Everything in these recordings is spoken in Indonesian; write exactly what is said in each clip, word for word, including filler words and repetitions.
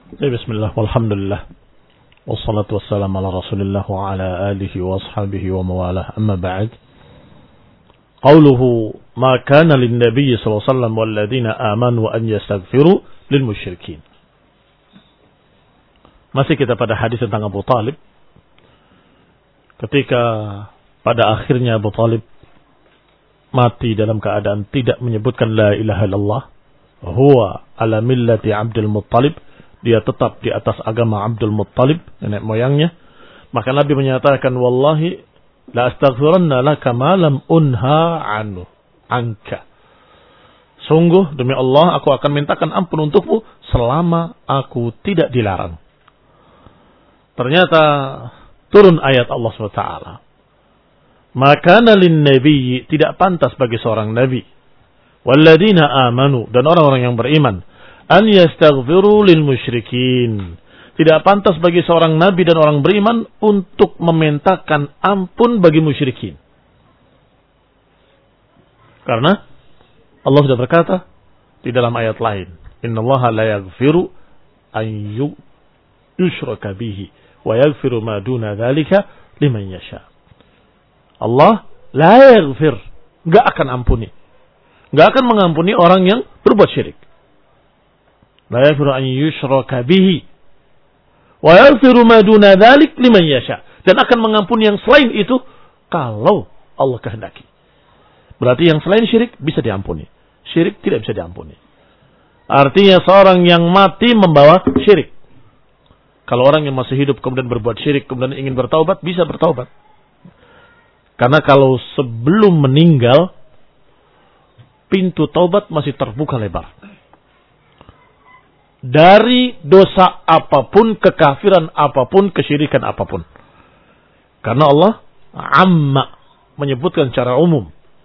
Bismillah, walhamdulillah, wassalatu wassalamu ala rasulillah wa ala alihi wa ashabihi wa mawalah, amma ba'd. Qawluhu ma kana lin nabiyyi sallallahu alaihi wasallam wal ladina amanu an yastaghfiru lil musyrikin. Masih kita pada hadis tentang Abu Talib. Ketika pada akhirnya Abu Talib mati dalam keadaan tidak menyebutkan la ilaha illallah, huwa ala millati Abdul Muttalib, dia tetap di atas agama Abdul Muttalib, nenek moyangnya. Maka Nabi menyatakan, wallahi la astaghfiranna laka ma lam unha anhu anka. Sungguh demi Allah aku akan mintakan ampun untukmu selama aku tidak dilarang. Ternyata turun ayat Allah subhanahu wa taala. Maka lin nabiyyi, tidak pantas bagi seorang nabi, walladzina amanu, dan orang-orang yang beriman, an yastaghfiru lil musyrikin, tidak pantas bagi seorang nabi dan orang beriman untuk memintakan ampun bagi musyrikin. Karena Allah sudah berkata di dalam ayat lain, innallaha la yaghfiru an yushraka bihi wa yaghfiru ma duna dzalika liman yasha. Allah la yaghfir, enggak akan ampuni, enggak akan mengampuni orang yang berbuat syirik. La yaghfiru an yushraka bihi wa yaghfiru ma duna dzalik liman yasha, dan akan mengampuni yang selain itu kalau Allah kehendaki. Berarti yang selain syirik bisa diampuni, syirik tidak bisa diampuni. Artinya seorang yang mati membawa syirik. Kalau orang yang masih hidup kemudian berbuat syirik kemudian ingin bertaubat, bisa bertaubat. Karena kalau sebelum meninggal pintu taubat masih terbuka lebar. Dari dosa apapun, kekafiran apapun, kesyirikan apapun. Karena Allah amma, menyebutkan secara umum.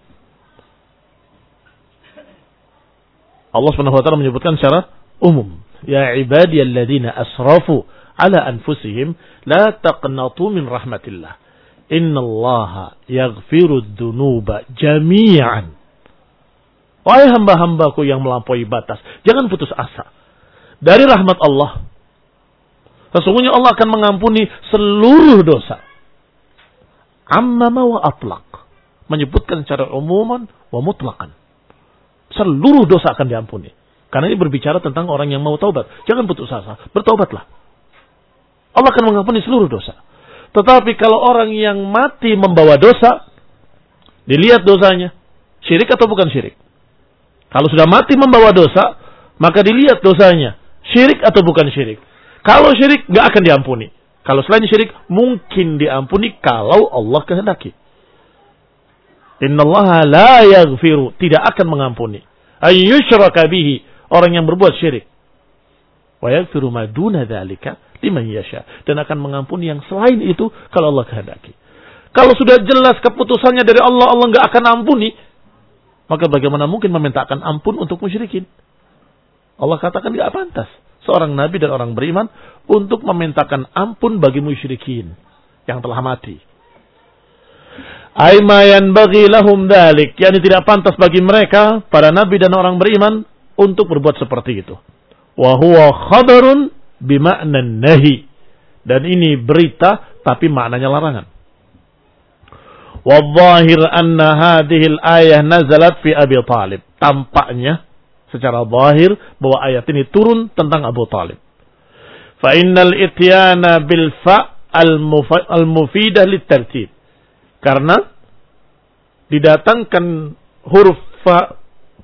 Allah Subhanahu wa taala menyebutkan secara umum. Ya ibadiyalladzina asrafu ala anfusihim la taqnatu min rahmatillah. Innallaha yaghfirud dzunuba jami'an. Wahai hamba-hambaku yang melampaui batas, jangan putus asa dari rahmat Allah. Sesungguhnya Allah akan mengampuni seluruh dosa. Ammama wa atlaq, menyebutkan secara umuman wa mutlaqan. Seluruh dosa akan diampuni. Karena ini berbicara tentang orang yang mau taubat. Jangan putus asa, bertaubatlah. Allah akan mengampuni seluruh dosa. Tetapi kalau orang yang mati membawa dosa, dilihat dosanya, syirik atau bukan syirik. Kalau sudah mati membawa dosa, maka dilihat dosanya, syirik atau bukan syirik. Kalau syirik, gak akan diampuni. Kalau selain syirik, mungkin diampuni kalau Allah kehendaki. Innallaha la yaghfiru, tidak akan mengampuni. Ayyushraka bihi, orang yang berbuat syirik. Wa yaghfiru ma duna dzalika liman yasha, dan akan mengampuni yang selain itu kalau Allah kehendaki. Kalau sudah jelas keputusannya dari Allah, Allah gak akan ampuni, maka bagaimana mungkin memintakan ampun untuk musyrikin? Allah katakan tidak pantas seorang nabi dan orang beriman untuk memintakan ampun bagi musyrikin yang telah mati. Aima yanbaghi lahum dzalik, yakni tidak pantas bagi mereka para nabi dan orang beriman untuk berbuat seperti itu. Wa huwa khabarun bima'na nahi, dan ini berita tapi maknanya larangan. Wa dhahir anna hadhihi al-ayah nazalat fi Abi Talib. Tampaknya secara zahir bahwa ayat ini turun tentang Abu Talib. Fa innal ityana bil fa al-mufidah litartib. Karena didatangkan huruf fa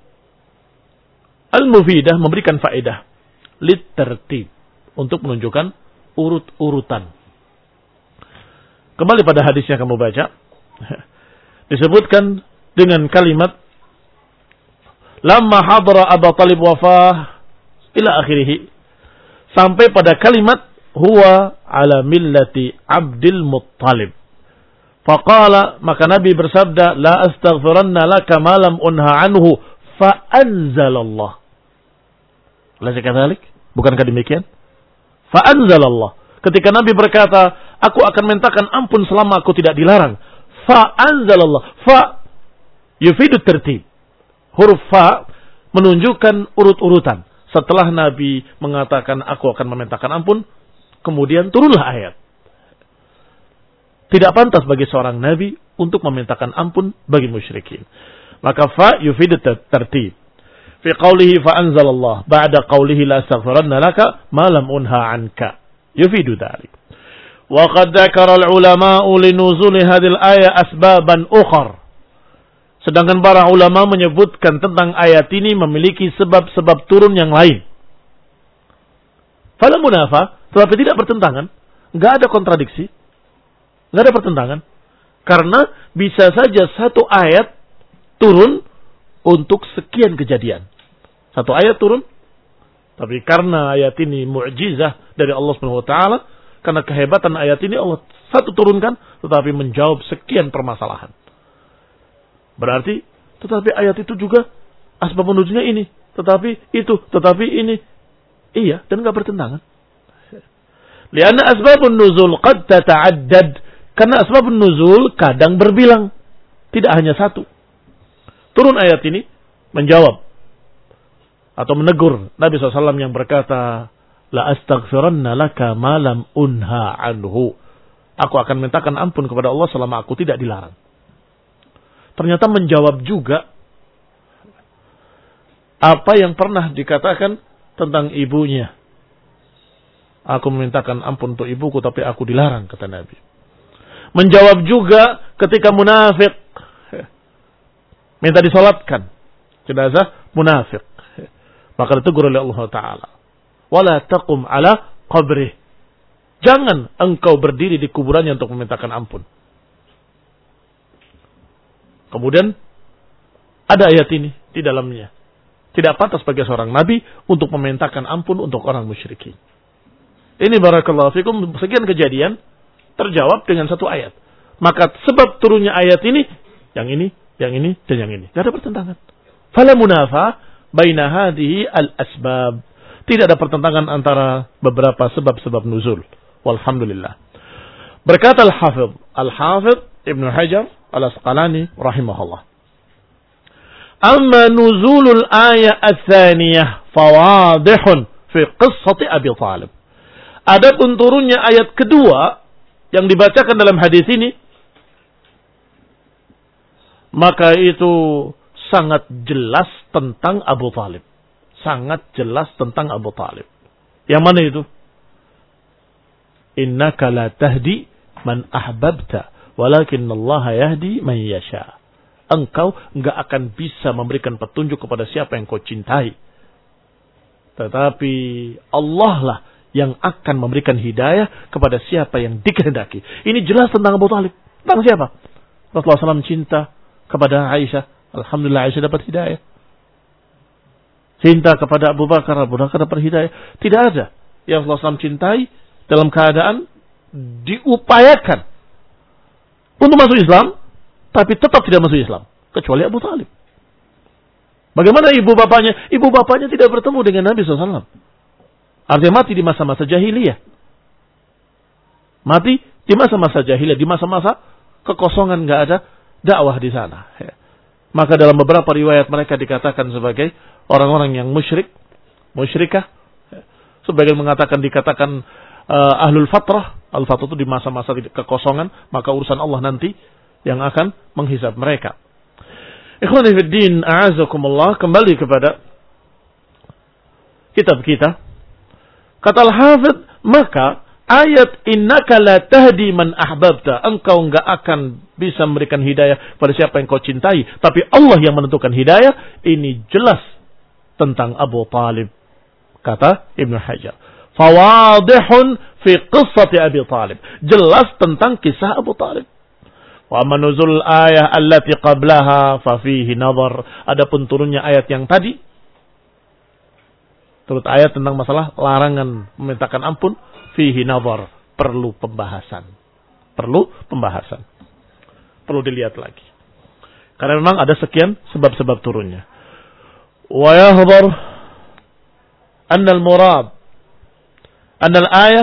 al-mufidah memberikan faedah litartib, untuk menunjukkan urut-urutan. Kembali pada hadis yang kamu baca, disebutkan dengan kalimat lamma hadara Abu Talib wafah ila akhirih, sampai pada kalimat huwa ala millati Abdul Muttalib. Faqala, maka Nabi bersabda, la astaghfiranna laka ma lam unha anhu fa anzalallah. Alaysa kadzalik? Bukankah demikian? Fa anzalallah. Ketika Nabi berkata, aku akan mintakan ampun selama aku tidak dilarang. Fa anzalallah. Fa yufidu tertib. Huruf fa menunjukkan urut-urutan. setelah Nabi mengatakan aku akan memintakan ampun, kemudian turunlah ayat. Tidak pantas bagi seorang Nabi untuk memintakan ampun bagi musyrikin. Maka fa yufid tertib. Fi qawlihi fa anzalallah ba'da qawlihi la astaghfiranna laka ma lam unha anka. Yufidu dhalik. Wa qad dzakara al-ulama'u li nuzuli hadhihi al-aya asbaban ukhar. Sedangkan para ulama menyebutkan tentang ayat ini memiliki sebab-sebab turun yang lain. Fala munafa, tetapi tidak bertentangan, enggak ada kontradiksi, enggak ada pertentangan. Karena bisa saja satu ayat turun untuk sekian kejadian. Satu ayat turun, tapi karena ayat ini mu'jizah dari Allah Subhanahu wa taala, karena kehebatan ayat ini Allah satu turunkan tetapi menjawab sekian permasalahan. Berarti tetapi ayat itu juga asbab nuzulnya ini, tetapi itu, tetapi ini. Iya, dan enggak bertentangan. Lianna asbabun nuzul qad tata'addad. Karena asbabun nuzul kadang berbilang, tidak hanya satu. Turun ayat ini menjawab atau menegur Nabi shallallahu alaihi wasallam yang berkata, la astaghfiranna laka ma lam unha anhu. Aku akan mintakan ampun kepada Allah selama aku tidak dilarang. Ternyata menjawab juga apa yang pernah dikatakan tentang ibunya. Aku memintakan ampun untuk ibuku tapi aku dilarang, kata Nabi. Menjawab juga ketika munafik minta disolatkan jenazah munafik, maka ditegur oleh Allah Ta'ala, wala taqum ala qabrih. Jangan engkau berdiri di kuburannya untuk memintakan ampun. Kemudian ada ayat ini di dalamnya. Tidak pantas bagi seorang nabi untuk memintakan ampun untuk orang musyrikin. Ini barakallahu fikum, sekian kejadian terjawab dengan satu ayat. Maka sebab turunnya ayat ini, yang ini, yang ini, dan yang ini. Tidak ada pertentangan. Fala munafa baina hadhihi al-asbab. Tidak ada pertentangan antara beberapa sebab-sebab nuzul. Walhamdulillah. Berkata Al-Hafidh, Al-Hafidh Ibn Hajar Al-Asqalani rahimahullah. Amma nuzulul ayat ats-tsaniyah fawadihun fi qissati Abi Thalib. Adapun turunnya ayat kedua yang dibacakan dalam hadis ini, maka itu sangat jelas tentang Abu Thalib. Sangat jelas tentang Abu Thalib. Yang mana itu? Innaka la tahdi man ahbabta, walakin Allah yahdi man yasha. Engkau enggak akan bisa memberikan petunjuk kepada siapa yang kau cintai. Tetapi Allah lah yang akan memberikan hidayah kepada siapa yang dikehendaki. Ini jelas tentang Abu Thalib. Tentang siapa? Rasulullah shallallahu alaihi wasallam cinta kepada Aisyah. Alhamdulillah Aisyah dapat hidayah. Cinta kepada Abu Bakar, Abu Bakar dapat hidayah. Tidak ada yang Rasulullah shallallahu alaihi wasallam cintai dalam keadaan diupayakan untuk masuk Islam, tapi tetap tidak masuk Islam, kecuali Abu Thalib. Bagaimana ibu bapaknya? Ibu bapaknya tidak bertemu dengan Nabi shallallahu alaihi wasallam. Artinya mati di masa-masa jahiliyah. Mati di masa-masa jahiliyah, di masa-masa kekosongan, nggak ada dakwah di sana. Maka dalam beberapa riwayat mereka dikatakan sebagai orang-orang yang musyrik, musyrikah. Sebagian mengatakan dikatakan uh, ahlul fatrah. Al-fatrah itu di masa-masa kekosongan, maka urusan Allah nanti yang akan menghisab mereka. Ikhwani fi din, a'azakumullah, kembali kepada kitab kita. Kata Al-Hafidh, maka ayat innaka la tahdi man ahbabta, engkau enggak akan bisa memberikan hidayah pada siapa yang kau cintai, tapi Allah yang menentukan hidayah, ini jelas tentang Abu Thalib. Kata Ibn Hajar, fawadihun fi qissati Abi Thalib, jelas tentang kisah Abu Thalib. Wa manuzul ayah allati qablaha fa fihi nadhar. Adapun turunnya ayat yang tadi, turut ayat tentang masalah larangan memintakan ampun, fihi nadhar, perlu pembahasan. Perlu pembahasan. Perlu dilihat lagi. Karena memang ada sekian sebab-sebab turunnya. Wa yahdhar anna al-murad anna al-ayah,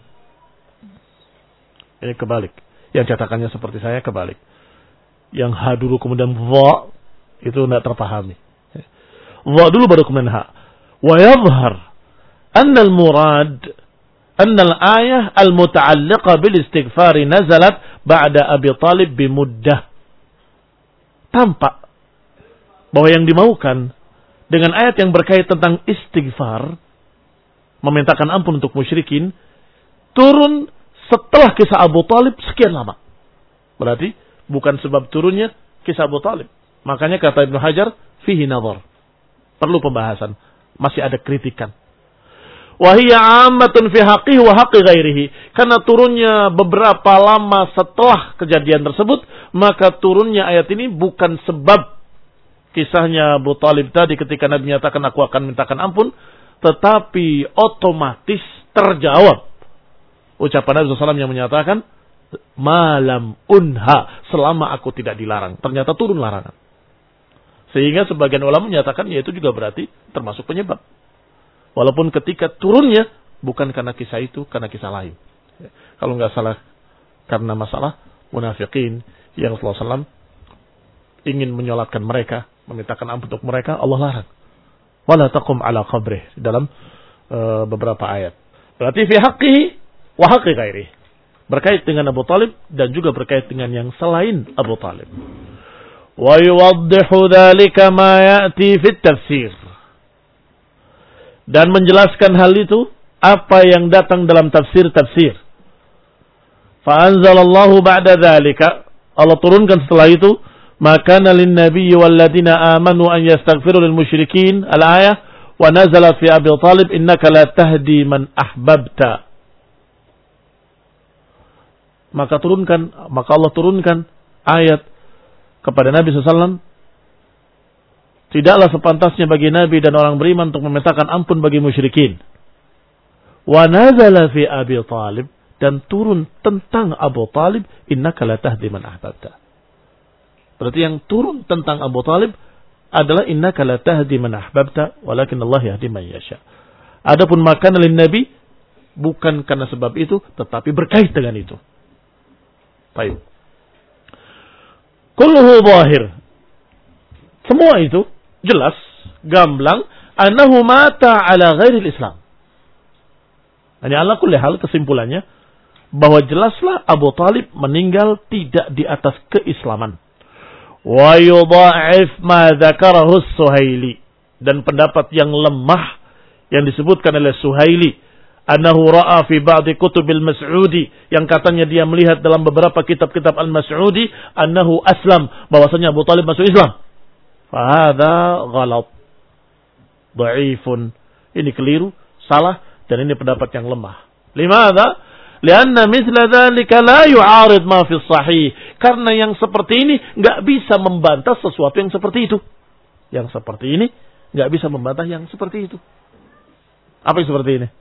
ini kebalik. Yang catakannya seperti saya kebalik. Yang ha dulu kemudian dha, itu tidak terpahami. Dha dulu baru kemudian ha. Wa yadhhar anna al-murad anna al-ayah al-muta'alliqa bil istighfar nazalat ba'da Abi Talib bimuddah. Tampak bahwa yang dimaukan dengan ayat yang berkait tentang istighfar, memintakan ampun untuk musyrikin, turun setelah kisah Abu Talib sekian lama. Berarti bukan sebab turunnya kisah Abu Talib. Makanya kata Ibnu Hajar, fihi nazar. Perlu pembahasan. Masih ada kritikan. Wahiyya ammatun fi haqqihi wa haqqi ghairihi. Karena turunnya beberapa lama setelah kejadian tersebut, maka turunnya ayat ini bukan sebab kisahnya Abu Talib tadi ketika Nabi menyatakan aku akan mintakan ampun, tetapi otomatis terjawab ucapan Nabi shallallahu alaihi wasallam yang menyatakan malam unha, selama aku tidak dilarang. Ternyata turun larangan. Sehingga sebagian ulama menyatakan ya itu juga berarti termasuk penyebab. Walaupun ketika turunnya bukan karena kisah itu, karena kisah lain. Kalau nggak salah karena masalah munafikin yang Rasulullah shallallahu alaihi wasallam ingin menyolatkan mereka, memintakan ampun untuk mereka, Allah larang. Wala taqum ala qabrih dalam uh, beberapa ayat. Berarti fi haqqihi wa haqqi ghairihi. Berkait dengan Abu Talib dan juga berkait dengan yang selain Abu Talib. Wa yuwaddihu dzalika ma ya'ti fit tafsir. Dan menjelaskan hal itu apa yang datang dalam tafsir-tafsir. Fa anzalallahu ba'da dzalika, Allah turunkan setelah itu, maka lin nabiyyi wal ladina amanu an yastaghfiru lil musyrikin, al-ayah, wa nazalat fi Abi Talib innaka la tahdi man ahbabta. Maka turunkan, maka Allah turunkan ayat kepada Nabi shallallahu alaihi wasallam, tidaklah sepantasnya bagi Nabi dan orang beriman untuk memintakan ampun bagi musyrikin. Wa nazala fi Abi Talib, dan turun tentang Abu Talib, innaka la tahdi man ahbabta. Berarti yang turun tentang Abu Talib adalah innaka la tahdi man ahbabta walakin Allah yahdi man yasha. Adapun makan lin Nabi bukan karena sebab itu, tetapi berkait dengan itu. Baik. Kulluhu zahir. Semua itu jelas, gamblang, annahu mata ala ghairil Islam. Hanya ala kulli hal, kesimpulannya bahwa jelaslah Abu Talib meninggal tidak di atas keislaman. Wa yudha'if ma dzakarahu Suhaili, dan pendapat yang lemah yang disebutkan oleh Suhaili, annahu ra'a fi ba'di kutubil Mas'udi, yang katanya dia melihat dalam beberapa kitab-kitab Al-Mas'udi, annahu aslam, bahwasanya Abu Talib masuk Islam. Fa hadza ghalat, dha'ifun, ini keliru, salah, dan ini pendapat yang lemah. Limadha? Lianna mithla dzalika la yu'arid ma fi sahih. Karena yang seperti ini enggak bisa membantah sesuatu yang seperti itu. Yang seperti ini enggak bisa membantah yang seperti itu. Apa yang seperti ini?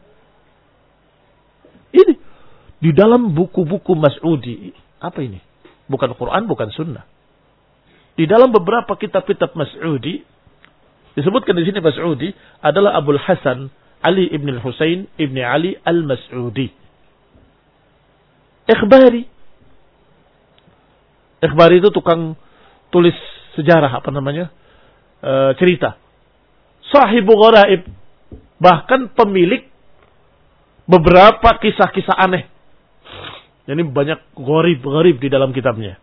Ini di dalam buku-buku Mas'udi. Apa ini? Bukan Quran, bukan Sunnah. Di dalam beberapa kitab-kitab Mas'udi disebutkan di sini Mas'udi adalah Abul Hasan Ali ibn al-Husain ibn Ali al-Mas'udi. Ikhbari. Ikhbari itu tukang tulis sejarah, apa namanya? E, cerita. Sahibu gharaib. Bahkan pemilik beberapa kisah-kisah aneh. Jadi banyak gharib-gharib di dalam kitabnya.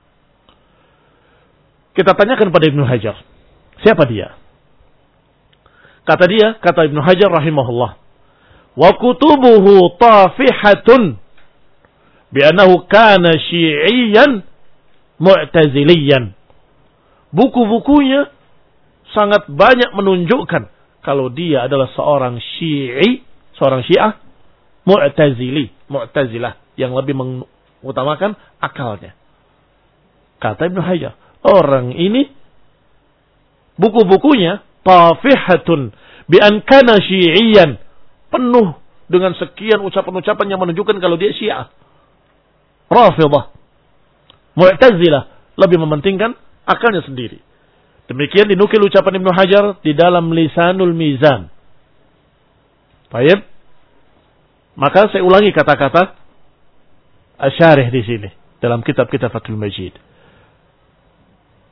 Kita tanyakan pada Ibnu Hajar. Siapa dia? Kata dia, kata Ibnu Hajar rahimahullah, wa kutubuhu tafihatun bi'annahu kana syi'iyan mu'taziliyan. Buku-bukunya sangat banyak menunjukkan kalau dia adalah seorang syi'i, seorang syiah mu'tazili, mu'tazilah, yang lebih mengutamakan akalnya. Kata Ibnu Hajar, orang ini buku-bukunya tafihatun bi'an kana syi'iyan, penuh dengan sekian ucapan-ucapan yang menunjukkan kalau dia syiah. Rafidah, Mu'tazilah, lebih mementingkan akalnya sendiri. Demikian dinukil ucapan Ibnu Hajar di dalam Lisanul Mizan. Baik. Maka saya ulangi kata-kata Asyarih di sini dalam kitab-kitab Fathul Majid.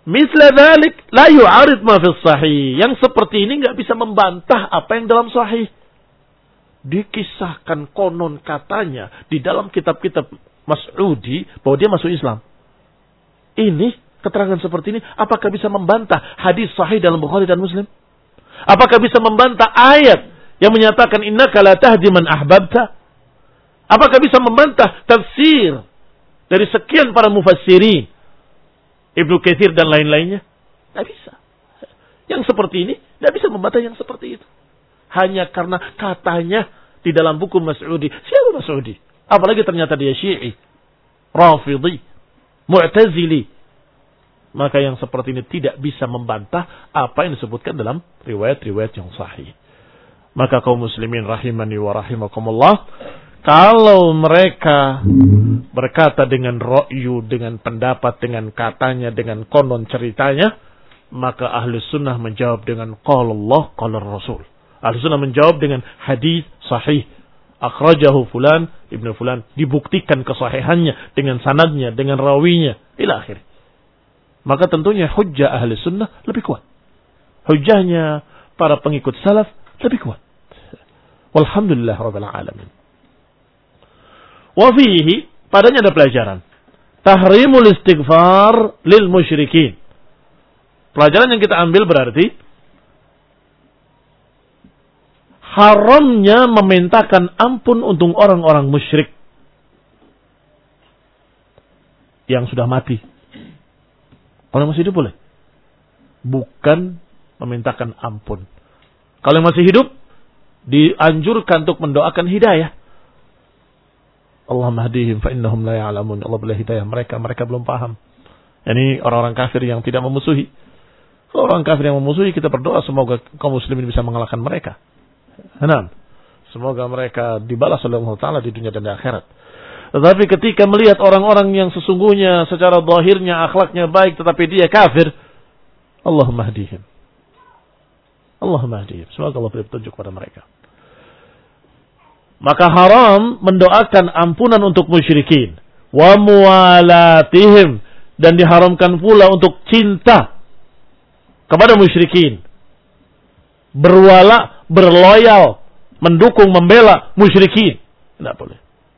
Misla dzalik la yu'arid ma fi sahih. Yang seperti ini enggak bisa membantah apa yang dalam sahih. Dikisahkan konon katanya di dalam kitab-kitab Mas'udi bahwa dia masuk Islam. Ini keterangan seperti ini apakah bisa membantah hadis sahih dalam Bukhari dan Muslim? Apakah bisa membantah ayat yang menyatakan innaka la tahdi man ahbabta? Apakah bisa membantah tafsir dari sekian para mufassirin, Ibnu Katsir dan lain-lainnya? Tidak bisa. Yang seperti ini tidak bisa membantah yang seperti itu. Hanya karena katanya di dalam buku Mas'udi. Siapa Mas'udi? Apalagi ternyata dia Syi'i, Rafidhi, Mu'tazili. Maka yang seperti ini tidak bisa membantah apa yang disebutkan dalam riwayat-riwayat yang sahih. Maka kaum muslimin rahimani wa rahimakumullah, kalau mereka berkata dengan ra'yu, dengan pendapat, dengan katanya, dengan konon ceritanya, maka ahli sunnah menjawab dengan qala Allah, qala Rasul. Ahli sunnah menjawab dengan hadis sahih. Akhrajahu fulan, ibnu fulan. Dibuktikan kesahihannya dengan sanadnya, dengan rawinya. Ila akhir. Maka tentunya hujjah ahli sunnah lebih kuat. Hujjahnya para pengikut salaf lebih kuat. Walhamdulillah rabbil alamin. Wa fihi, padanya ada pelajaran. Tahrimul istighfar lil musyrikin. Pelajaran yang kita ambil berarti haramnya memintakan ampun untuk orang-orang musyrik yang sudah mati. Kalau masih hidup boleh. Bukan memintakan ampun. Kalau masih hidup, dianjurkan untuk mendoakan hidayah. Allahumma hadihim fa innahum la ya'lamun. Allah beri hidayah mereka, mereka belum paham. Ini orang-orang kafir yang tidak memusuhi. Kalau orang kafir yang memusuhi, kita berdoa semoga kaum muslimin bisa mengalahkan mereka. Enam. Semoga mereka dibalas oleh Allah Ta'ala di dunia dan di akhirat. Tetapi ketika melihat orang-orang yang sesungguhnya secara zahirnya akhlaknya baik tetapi dia kafir, Allahumma hadihim. Allahumma hadihim. Semoga Allah beri petunjuk kepada mereka. Maka haram mendoakan ampunan untuk musyrikin. Wa muwalatihim. Dan diharamkan pula untuk cinta kepada musyrikin. Berwala, berloyal, mendukung, membela musyrikin. Tidak boleh.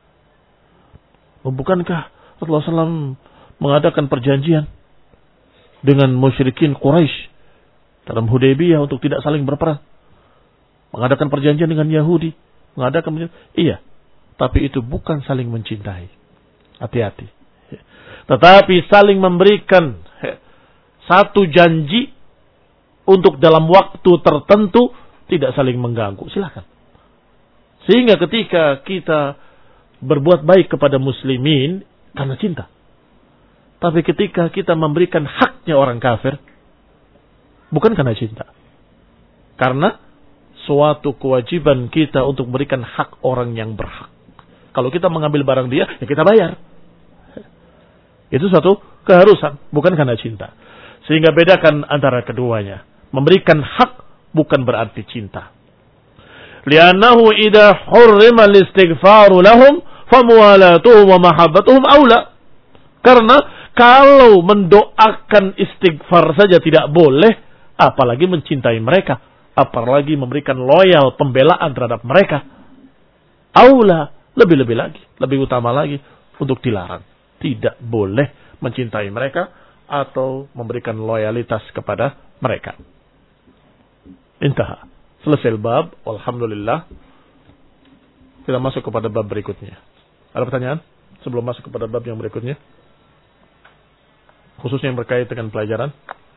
Bukankah Rasulullah shallallahu alaihi wasallam mengadakan perjanjian dengan musyrikin Quraisy dalam Hudaybiyah untuk tidak saling berperang? Mengadakan perjanjian dengan Yahudi. Mengadakan perjanjian. Iya. Tapi itu bukan saling mencintai. Hati-hati. Tetapi saling memberikan satu janji untuk dalam waktu tertentu tidak saling mengganggu. Silakan. Sehingga ketika kita berbuat baik kepada muslimin karena cinta. Tapi ketika kita memberikan haknya orang kafir, bukan karena cinta. Karena suatu kewajiban kita untuk memberikan hak orang yang berhak. Kalau kita mengambil barang dia, ya kita bayar. Itu suatu keharusan, bukan karena cinta. Sehingga bedakan antara keduanya. Memberikan hak bukan berarti cinta. Li'annahu idha hurrima al-istighfaru lahum famuwalatuhum wa mahabbatuhum awla. Karena kalau mendoakan istighfar saja tidak boleh, apalagi mencintai mereka, apalagi memberikan loyal pembelaan terhadap mereka. Aula, lebih-lebih lagi, lebih utama lagi untuk dilarang. Tidak boleh mencintai mereka atau memberikan loyalitas kepada mereka. Intah. Selesai bab, alhamdulillah. Kita masuk kepada bab berikutnya. Ada pertanyaan sebelum masuk kepada bab yang berikutnya? Khususnya yang berkait dengan pelajaran.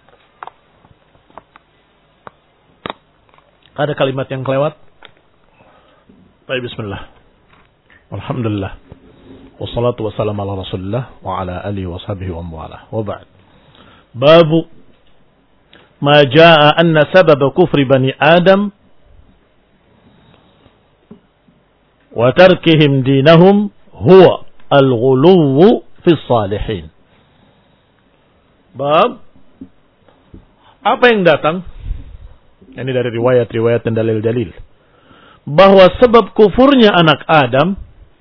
Ada kalimat yang kelewat? Baik, bismillah. Alhamdulillah. Wassalatu wassalamu ala Rasulillah wa ala alihi wa sahbihi wa muwalah. Wa ba'd. Babu ma jaa anna sabab kufri bani Adam wa tarkihim dinahum huwa al-ghuluw fi salihin. Bab apa yang datang ini dari riwayat-riwayat dan dalil-dalil bahwa sebab kufurnya anak Adam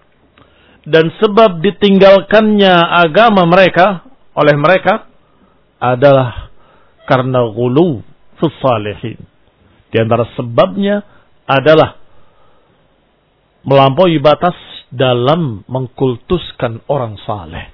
dan sebab ditinggalkannya agama mereka oleh mereka adalah karena ghulu fis salihin. Di antara sebabnya adalah melampaui batas dalam mengkultuskan orang saleh.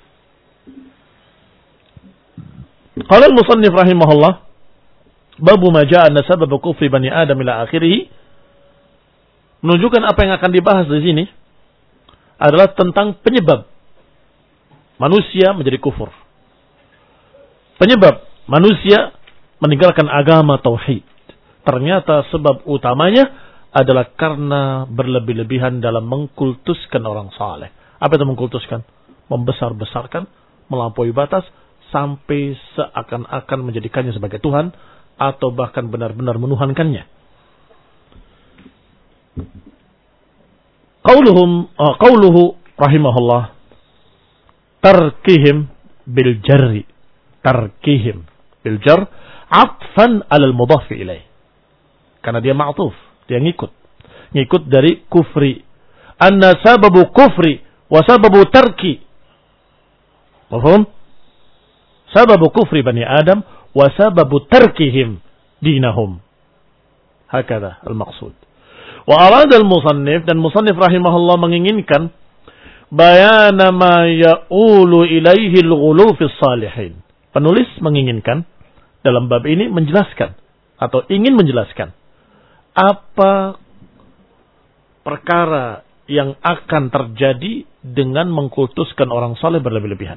Qala al-musannif rahimahullah, babu ma jaa anna sabab kufri bani Adam ila akhirih, menunjukkan apa yang akan dibahas di sini adalah tentang penyebab manusia menjadi kufur. Penyebab manusia meninggalkan agama tauhid. Ternyata sebab utamanya adalah karena berlebih-lebihan dalam mengkultuskan orang saleh. Apa itu mengkultuskan? Membesar-besarkan, melampaui batas, sampai seakan-akan menjadikannya sebagai Tuhan, atau bahkan benar-benar menuhankannya. Qauluhum, uh, qauluhu rahimahullah, tarkihim bil jarri, tarkihim bil jar, atfan alal mudhafi ilaih. Karena dia ma'tuf, dia ngikut. Ngikut dari kufri. Anna sababu kufri wa sababu tarki. Paham? Sababu kufri bani Adam wa sababu tarkihim dinahum. Hakada al-maqsud. Wa arada al-musannif, dan musannif rahimahullah menginginkan bayana ma ya'ulu ilaihi al-ghulu fi salihin. Penulis menginginkan dalam bab ini menjelaskan atau ingin menjelaskan apa perkara yang akan terjadi dengan mengkultuskan orang saleh berlebih-lebihan.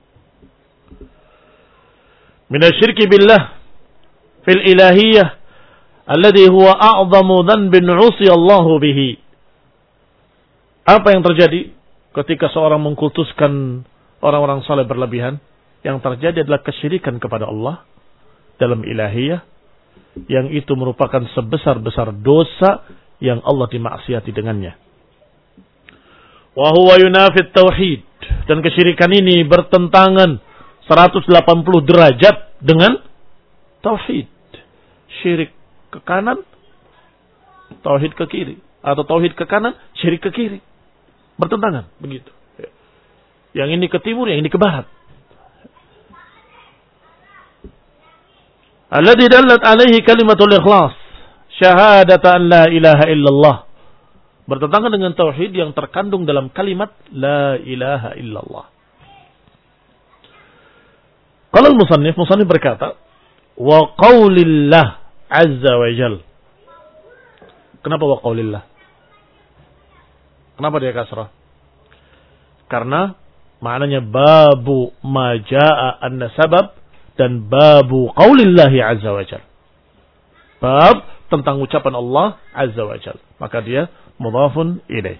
Minasyirki billah fil ilahiyah alladhi huwa a'zamu dhanbin 'usiya Allahu bihi. Apa yang terjadi ketika seorang mengkultuskan orang-orang saleh berlebihan? Yang terjadi adalah kesyirikan kepada Allah dalam ilahiyah, yang itu merupakan sebesar-besar dosa yang Allah dimaksiati dengannya. Wa huwa yunafit tauhid, dan kesyirikan ini bertentangan seratus delapan puluh derajat dengan tauhid. Syirik ke kanan, tauhid ke kiri, atau tauhid ke kanan, syirik ke kiri. Bertentangan begitu. Yang ini ke timur, yang ini ke barat. Alladhi dallat alaihi kalimatul ikhlas, syahadata an la ilaha illallah. Bertentangan dengan tauhid yang terkandung dalam kalimat la ilaha illallah. Kalau musannif, musannif berkata, wa qaulillah azza wa jal. Kenapa wa qaulillah? Kenapa dia kasrah? Karena maknanya babu ma jaa anna sabab, dan babu qaulillahi azza wa jal. Bab tentang ucapan Allah azza wa jal. Maka dia mudhafun ilaih.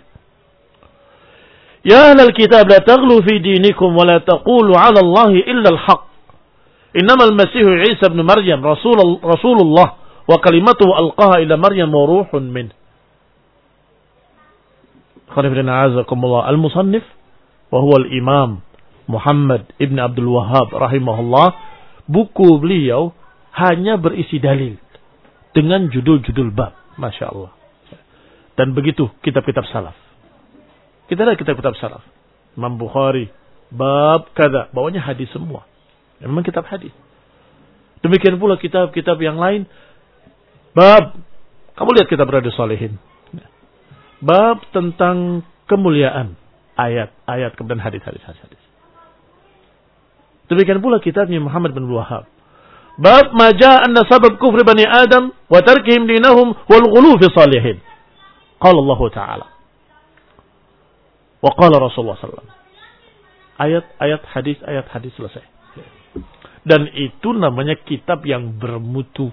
Ya ahlal kitab la taghlu fi dinikum wa la taqulu ala Allahi illa al-haq. Innama al-Masih Isa ibn Maryam Rasul Rasulullah wa kalimatuhu alqaha ila Maryam wa ruhun min. Khalifina azakumullah al-musannif wa huwa al-imam Muhammad ibn Abdul Wahhab rahimahullah. Buku beliau hanya berisi dalil dengan judul-judul bab. Masya Allah. Dan begitu kitab-kitab salaf. Kita lihat kitab-kitab salaf. Imam Bukhari, bab kada, bawahnya hadis semua. Ya, memang kitab hadis. Demikian pula kitab-kitab yang lain. Bab, kamu lihat kitab Riyadhus Shalihin. Bab tentang kemuliaan. Ayat-ayat, kemudian hadis-hadis. hadis. Demikian pula kitabnya Muhammad bin Wahhab. Bab ma jaa anna sabab kufri bani Adam wa tarkihim dinahum wal ghulu fi salihin. Qala Allah Ta'ala. Wa qala Rasulullah sallallahu alaihi wasallam. Ayat-ayat hadis, ayat hadis selesai. Dan itu namanya kitab yang bermutu.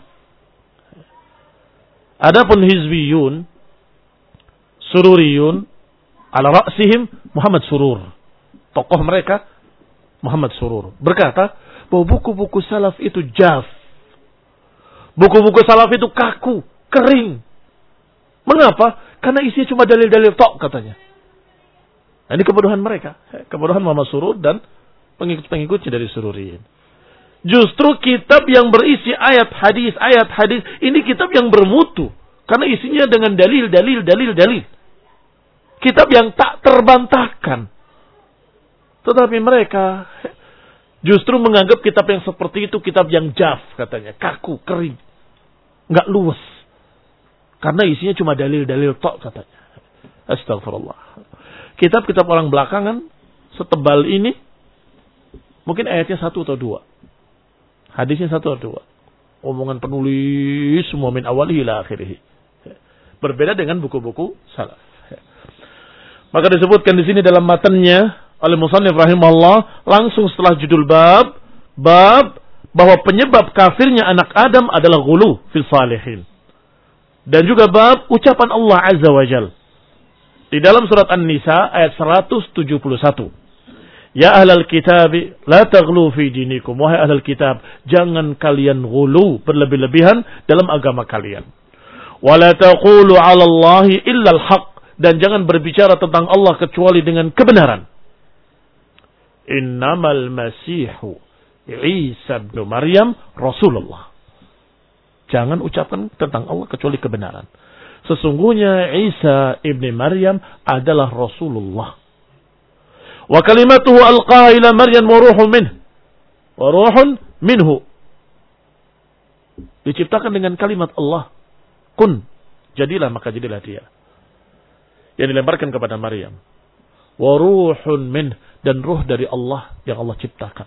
Adapun hizbiyun, sururiyun, ala ra'sihim Muhammad Surur. Tokoh mereka Muhammad Surur berkata bahwa buku-buku salaf itu jaf. Buku-buku salaf itu kaku, kering. Mengapa? Karena isinya cuma dalil-dalil tok katanya. Nah, ini kebodohan mereka. Kebodohan Muhammad Surur dan pengikut-pengikutnya dari Sururiyin. Justru kitab yang berisi ayat hadis, ayat hadis, ini kitab yang bermutu. Karena isinya dengan dalil, dalil, dalil, dalil. Kitab yang tak terbantahkan. Tetapi mereka Justru menganggap kitab yang seperti itu kitab yang jaf katanya. Kaku, kering. Nggak luwes. Karena isinya cuma dalil-dalil tok katanya. Astagfirullah. Kitab-kitab orang belakangan setebal ini. Mungkin ayatnya satu atau dua. Hadisnya satu atau dua. Omongan penulis semua min awalihi ila akhirih. Berbeda dengan buku-buku salaf. Maka disebutkan di sini dalam matanya oleh musannif rahimahullah langsung setelah judul bab, bab bahwa penyebab kafirnya anak Adam adalah ghulu fil salihin. Dan juga bab ucapan Allah Azza wa Jal di dalam surat An-Nisa ayat seratus tujuh puluh satu. Ya ahlal kitab la taghlu fi dinikum, wahai ahlal kitab, jangan kalian ghulu berlebih-lebihan dalam agama kalian. Wa la taqulu 'ala Allahi illa al-haq, dan jangan berbicara tentang Allah kecuali dengan kebenaran. Innamal masihu Isa bin Maryam Rasulullah. Jangan ucapkan tentang Allah kecuali kebenaran. Sesungguhnya Isa ibni Maryam adalah Rasulullah. Wa kalimatuhu alqaha ila Maryam wa ruhun minh. Wa ruhun minhu. Diciptakan dengan kalimat Allah. Kun. Jadilah, maka jadilah dia. Yang dilemparkan kepada Maryam. Wa ruhun minh. Dan ruh dari Allah yang Allah ciptakan.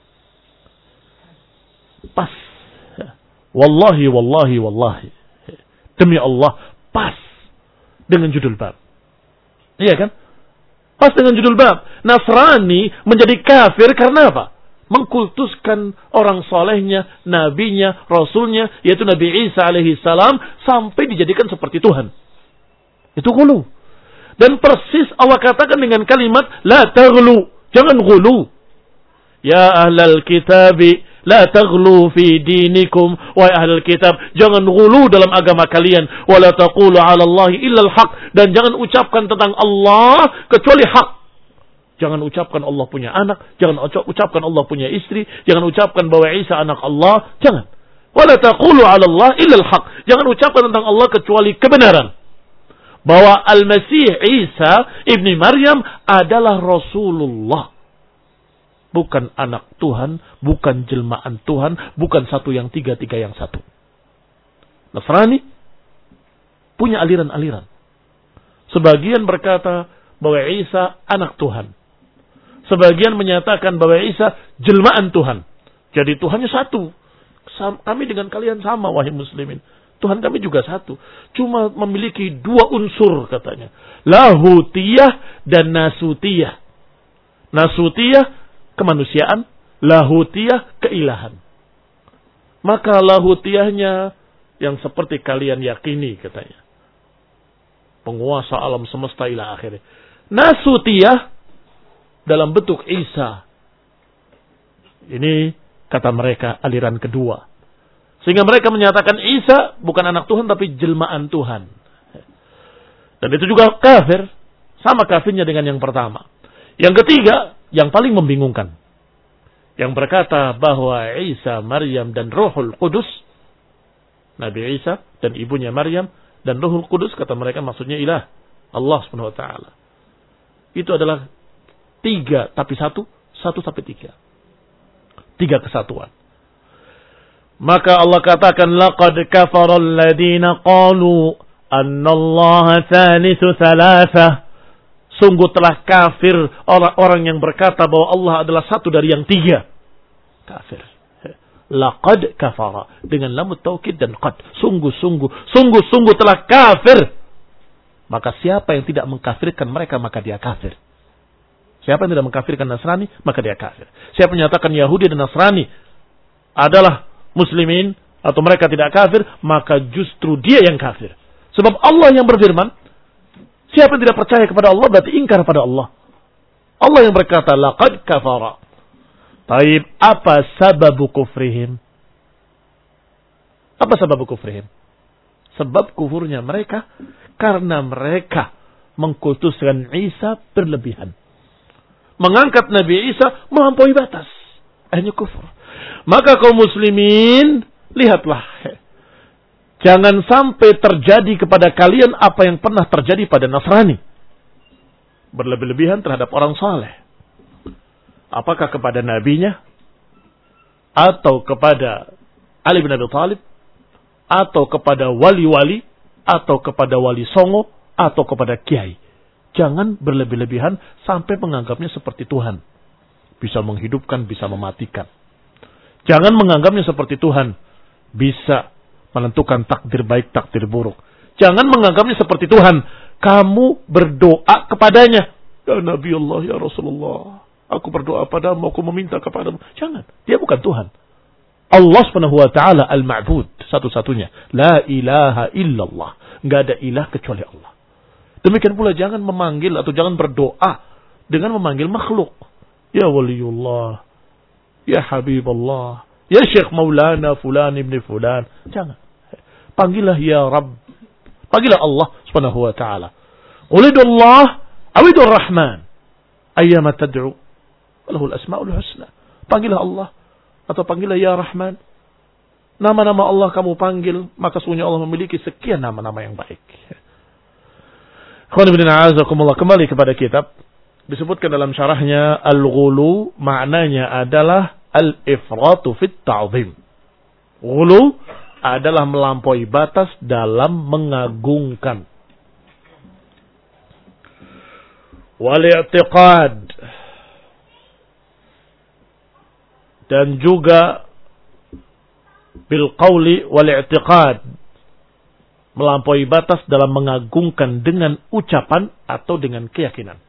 Pas. Wallahi, wallahi, wallahi. Demi Allah, pas dengan judul bab. Iya kan? Pas dengan judul bab. Nasrani menjadi kafir karena apa? Mengkultuskan orang solehnya, nabinya, rasulnya, yaitu Nabi Isa alaihi salam, sampai dijadikan seperti Tuhan. Itu ghulu. Dan persis Allah katakan dengan kalimat, la taghlu, jangan ghulu. Ya ahlal kitabi, la taghlu fi dinikum, wahai ahlul kitab, jangan ghulu dalam agama kalian, wa la taqulu 'ala Allahi illa al-haq, dan jangan ucapkan tentang Allah kecuali hak. Jangan ucapkan Allah punya anak, jangan ucapkan Allah punya istri, jangan ucapkan bahwa Isa anak Allah, jangan. Wa la taqulu 'ala Allah illa al-haq, jangan ucapkan tentang Allah kecuali kebenaran. Bahwa Al-Masih Isa ibni Maryam adalah Rasulullah. Bukan anak Tuhan, bukan jelmaan Tuhan, bukan satu yang tiga, tiga yang satu. Nasrani punya aliran-aliran. Sebagian berkata bahwa Isa anak Tuhan. Sebagian menyatakan bahwa Isa jelmaan Tuhan. Jadi Tuhannya satu. Kami dengan kalian sama, wahai muslimin. Tuhan kami juga satu. Cuma memiliki dua unsur katanya. Lahutiyah dan nasutiyah. Nasutiyah kemanusiaan, lahutiyah keilahan. Maka lahutiyahnya yang seperti kalian yakini katanya. Penguasa alam semesta ila akhirnya. Nasutiyah dalam bentuk Isa. Ini kata mereka aliran kedua. Sehingga mereka menyatakan Isa bukan anak Tuhan tapi jelmaan Tuhan. Dan itu juga kafir. Sama kafirnya dengan yang pertama. Yang ketiga, yang paling membingungkan. Yang berkata bahwa Isa, Maryam dan Ruhul Qudus. Nabi Isa dan ibunya Maryam dan Ruhul Qudus, kata mereka maksudnya ilah. Allah subhanahu wa ta'ala. Itu adalah tiga tapi satu. Satu sampai tiga. Tiga kesatuan. Maka Allah katakan, laqad kafara alladhina qalu annallaha thalithu thalatha. Sungguh telah kafir orang-orang yang berkata bahwa Allah adalah satu dari yang tiga. Kafir. Laqad kafara. Dengan lamut taukid dan qad. Sungguh-sungguh. Sungguh-sungguh telah kafir. Maka siapa yang tidak mengkafirkan mereka, maka dia kafir. Siapa yang tidak mengkafirkan Nasrani, maka dia kafir. Siapa yang menyatakan Yahudi dan Nasrani adalah muslimin atau mereka tidak kafir, maka justru dia yang kafir. Sebab Allah yang berfirman, siapa yang tidak percaya kepada Allah berarti ingkar pada Allah. Allah yang berkata laqad kafara. Taib, apa sababu kufrihim? Apa sababu kufrihim? Sebab kufurnya mereka karena mereka mengkultuskan Isa berlebihan. Mengangkat Nabi Isa melampaui batas. Akhirnya kufur. Maka kaum muslimin, lihatlah. Jangan sampai terjadi kepada kalian apa yang pernah terjadi pada Nasrani. Berlebih-lebihan terhadap orang saleh. Apakah kepada nabinya? atau kepada Ali bin Abi Thalib, atau kepada wali-wali, atau kepada wali songo, atau kepada kiai. Jangan berlebih-lebihan sampai menganggapnya seperti Tuhan. Bisa menghidupkan, bisa mematikan. Jangan menganggapnya seperti Tuhan. Bisa menentukan takdir baik, takdir buruk. Jangan menganggapnya seperti Tuhan. Kamu berdoa kepadanya. Ya Nabi Allah, ya Rasulullah. Aku berdoa padamu, aku meminta kepadamu. Jangan. Dia bukan Tuhan. Allah subhanahu wa ta'ala al-ma'bud. Satu-satunya. La ilaha illallah. Nggak ada ilah kecuali Allah. Demikian pula jangan memanggil atau jangan berdoa dengan memanggil makhluk. Ya waliullah. Ya Habibullah. Ya Syekh Maulana Fulan ibn Fulan. Jangan. Panggillah ya Rabb. Panggillah Allah subhanahu wa ta'ala. Ulidullah awidur Rahman. Ayyama tad'u. Walahul asma'ul husna. Panggillah Allah. Atau panggillah ya Rahman. Nama-nama Allah kamu panggil. Maka sesungguhnya Allah memiliki sekian nama-nama yang baik. Kembali kepada kitab. Disebutkan dalam syarahnya. Al-ghulu maknanya adalah al-ifratu fit ta'zim. Ghulu adalah melampaui batas dalam mengagungkan. Wal-i'tiqad. Dan juga bil qawli wal-i'tiqad. Melampaui batas dalam mengagungkan dengan ucapan atau dengan keyakinan.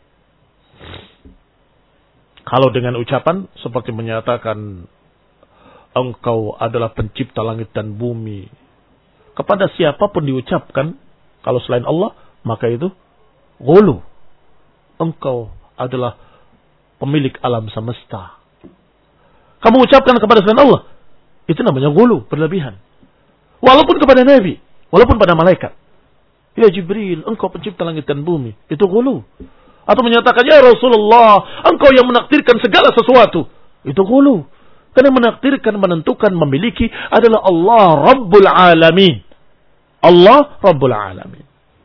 Kalau dengan ucapan seperti menyatakan engkau adalah pencipta langit dan bumi. Kepada siapapun diucapkan kalau selain Allah, maka itu ghulu. Engkau adalah pemilik alam semesta. Kamu ucapkan kepada selain Allah, itu namanya ghulu, berlebihan. Walaupun kepada Nabi, walaupun pada malaikat. Ya Jibril, engkau pencipta langit dan bumi, itu ghulu. Atau menyatakan, ya Rasulullah, engkau yang menakdirkan segala sesuatu. Itu ghulu. Karena menakdirkan, menentukan, memiliki adalah Allah Rabbul Alamin. Allah Rabbul Alamin.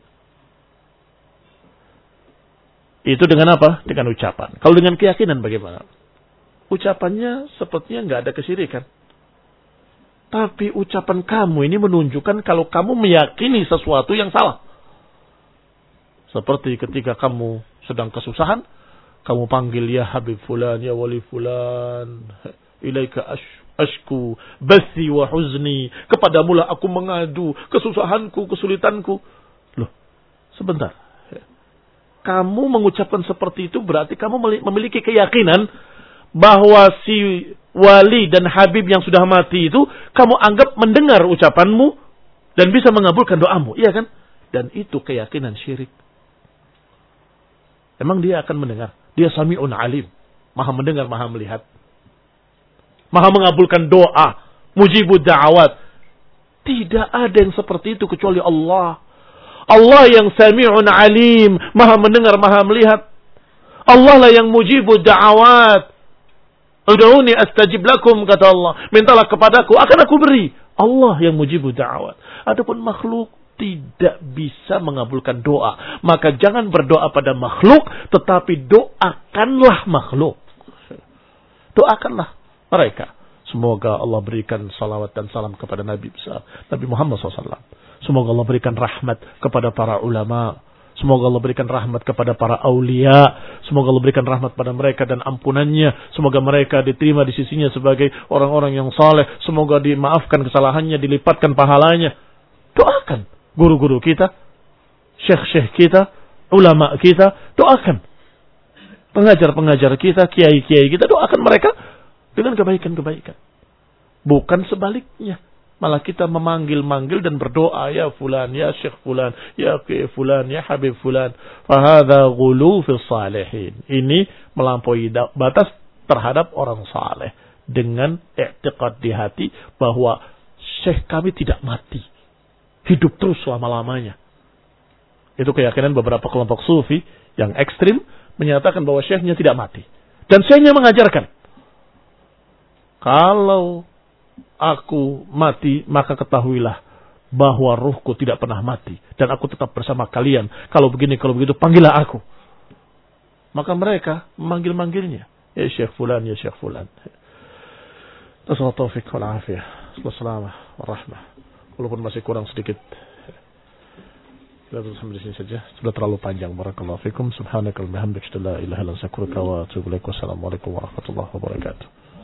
Itu dengan apa? Dengan ucapan. Kalau dengan keyakinan bagaimana? Ucapannya sepertinya nggak ada kesyirikan. Tapi ucapan kamu ini menunjukkan kalau kamu meyakini sesuatu yang salah. Seperti ketika kamu sedang kesusahan, kamu panggil ya Habib Fulan, ya Wali Fulan, ilaika ashku, bathi wa huzni, kepadamulah aku mengadu kesusahanku, kesulitanku. Loh, sebentar. Kamu mengucapkan seperti itu berarti kamu memiliki keyakinan bahwa si wali dan habib yang sudah mati itu kamu anggap mendengar ucapanmu dan bisa mengabulkan doamu, iya kan? Dan itu keyakinan syirik. Emang dia akan mendengar? Dia sami'un alim. Maha mendengar, maha melihat. Maha mengabulkan doa. Mujibud da'awat. Tidak ada yang seperti itu kecuali Allah. Allah yang sami'un alim. Maha mendengar, maha melihat. Allah lah yang mujibud da'awat. Ud'uni astajib lakum, kata Allah. Mintalah kepadaku, akan aku beri. Allah yang mujibud da'awat. Adapun makhluk tidak bisa mengabulkan doa. Maka jangan berdoa pada makhluk, tetapi doakanlah makhluk. Doakanlah mereka. Semoga Allah berikan salawat dan salam kepada Nabi besar, Nabi Muhammad shallallahu alaihi wasallam. Semoga Allah berikan rahmat kepada para ulama. Semoga Allah berikan rahmat kepada para aulia. Semoga Allah berikan rahmat pada mereka dan ampunannya. Semoga mereka diterima di sisinya sebagai orang-orang yang saleh. Semoga dimaafkan kesalahannya, dilipatkan pahalanya. Doakan guru-guru kita, syekh-syekh kita, ulama kita, doakan. Pengajar-pengajar kita, kiai-kiai kita, doakan mereka dengan kebaikan-kebaikan. Bukan sebaliknya. Malah kita memanggil-manggil dan berdoa, ya fulan, ya syekh fulan, ya kiai fulan, ya habib fulan. Fahadha ghulu fil salihin. Ini melampaui batas terhadap orang saleh. Dengan i'tiqad di hati bahwa syekh kami tidak mati. Hidup terus selama-lamanya. Itu keyakinan beberapa kelompok sufi yang ekstrim menyatakan bahwa syekhnya tidak mati. Dan syekhnya mengajarkan, kalau aku mati, maka ketahuilah bahwa ruhku tidak pernah mati. Dan aku tetap bersama kalian. Kalau begini, kalau begitu, panggillah aku. Maka mereka memanggil-manggilnya. Ya Syekh Fulan, ya Syekh Fulan. Nasallahu taufiq wal afiyah. Wassalamah warahmah. Walaupun masih kurang sedikit. Kita sampai di sini saja. Sudah terlalu panjang. Barakallahu fikum. Subhanakallahumma wa bihamdika la ilaha illa anta astaghfiruka wa atubu ilaik. Wassalamualaikum warahmatullahi wabarakatuh.